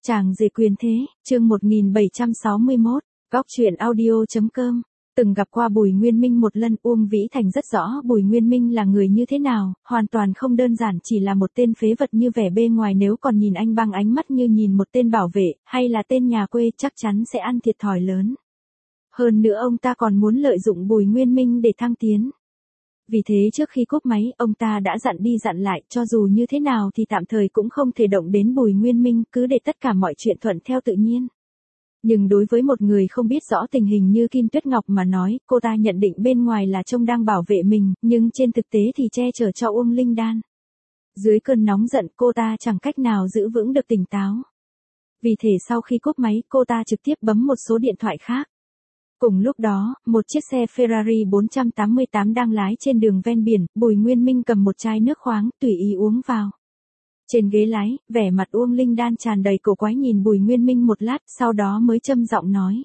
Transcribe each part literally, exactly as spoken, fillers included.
Chàng rể quyền thế, chương một nghìn bảy trăm sáu mươi mốt, góc truyện audio.com. Từng gặp qua Bùi Nguyên Minh một lần, Uông Vĩ Thành rất rõ Bùi Nguyên Minh là người như thế nào, hoàn toàn không đơn giản chỉ là một tên phế vật như vẻ bề ngoài, nếu còn nhìn anh bằng ánh mắt như nhìn một tên bảo vệ, hay là tên nhà quê, chắc chắn sẽ ăn thiệt thòi lớn. Hơn nữa ông ta còn muốn lợi dụng Bùi Nguyên Minh để thăng tiến. Vì thế trước khi cúp máy, ông ta đã dặn đi dặn lại, cho dù như thế nào thì tạm thời cũng không thể động đến Bùi Nguyên Minh, cứ để tất cả mọi chuyện thuận theo tự nhiên. Nhưng đối với một người không biết rõ tình hình như Kim Tuyết Ngọc mà nói, cô ta nhận định bên ngoài là trông đang bảo vệ mình, nhưng trên thực tế thì che chở cho Uông Linh Đan. Dưới cơn nóng giận, cô ta chẳng cách nào giữ vững được tỉnh táo. Vì thế sau khi cúp máy, cô ta trực tiếp bấm một số điện thoại khác. Cùng lúc đó, một chiếc xe Ferrari bốn trăm tám mươi tám đang lái trên đường ven biển, Bùi Nguyên Minh cầm một chai nước khoáng, tùy ý uống vào. Trên ghế lái, vẻ mặt Uông Linh Đan tràn đầy cổ quái nhìn Bùi Nguyên Minh một lát, sau đó mới châm giọng nói.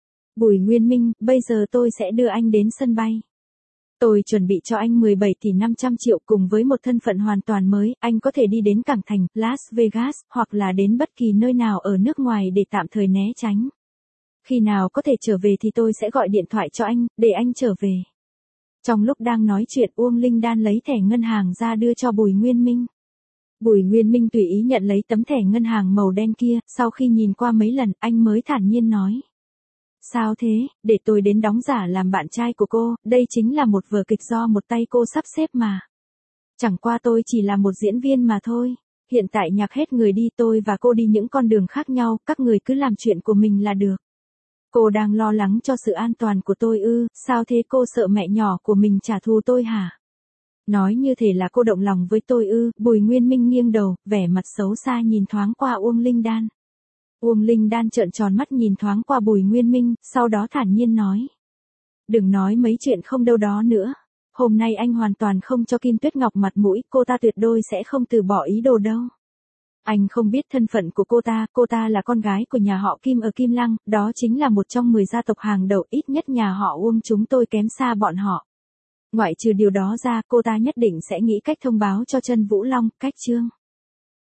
Bùi Nguyên Minh, bây giờ tôi sẽ đưa anh đến sân bay. Tôi chuẩn bị cho anh mười bảy tỷ năm trăm triệu cùng với một thân phận hoàn toàn mới, anh có thể đi đến cảng thành, Las Vegas, hoặc là đến bất kỳ nơi nào ở nước ngoài để tạm thời né tránh. Khi nào có thể trở về thì tôi sẽ gọi điện thoại cho anh, để anh trở về. Trong lúc đang nói chuyện, Uông Linh Đan lấy thẻ ngân hàng ra đưa cho Bùi Nguyên Minh. Bùi Nguyên Minh tùy ý nhận lấy tấm thẻ ngân hàng màu đen kia, sau khi nhìn qua mấy lần, anh mới thản nhiên nói. Sao thế, để tôi đến đóng giả làm bạn trai của cô, đây chính là một vở kịch do một tay cô sắp xếp mà. Chẳng qua tôi chỉ là một diễn viên mà thôi. Hiện tại nhạc hết người đi, tôi và cô đi những con đường khác nhau, các người cứ làm chuyện của mình là được. Cô đang lo lắng cho sự an toàn của tôi ư, sao thế, cô sợ mẹ nhỏ của mình trả thù tôi hả? Nói như thể là cô động lòng với tôi ư? Bùi Nguyên Minh nghiêng đầu, vẻ mặt xấu xa nhìn thoáng qua Uông Linh Đan. Uông Linh Đan trợn tròn mắt nhìn thoáng qua Bùi Nguyên Minh, sau đó thản nhiên nói. Đừng nói mấy chuyện không đâu đó nữa. Hôm nay anh hoàn toàn không cho Kim Tuyết Ngọc mặt mũi, cô ta tuyệt đối sẽ không từ bỏ ý đồ đâu. Anh không biết thân phận của cô ta, cô ta là con gái của nhà họ Kim ở Kim Lăng, đó chính là một trong mười gia tộc hàng đầu, ít nhất nhà họ Uông chúng tôi kém xa bọn họ. Ngoại trừ điều đó ra, cô ta nhất định sẽ nghĩ cách thông báo cho Trân Vũ Long, cách Trương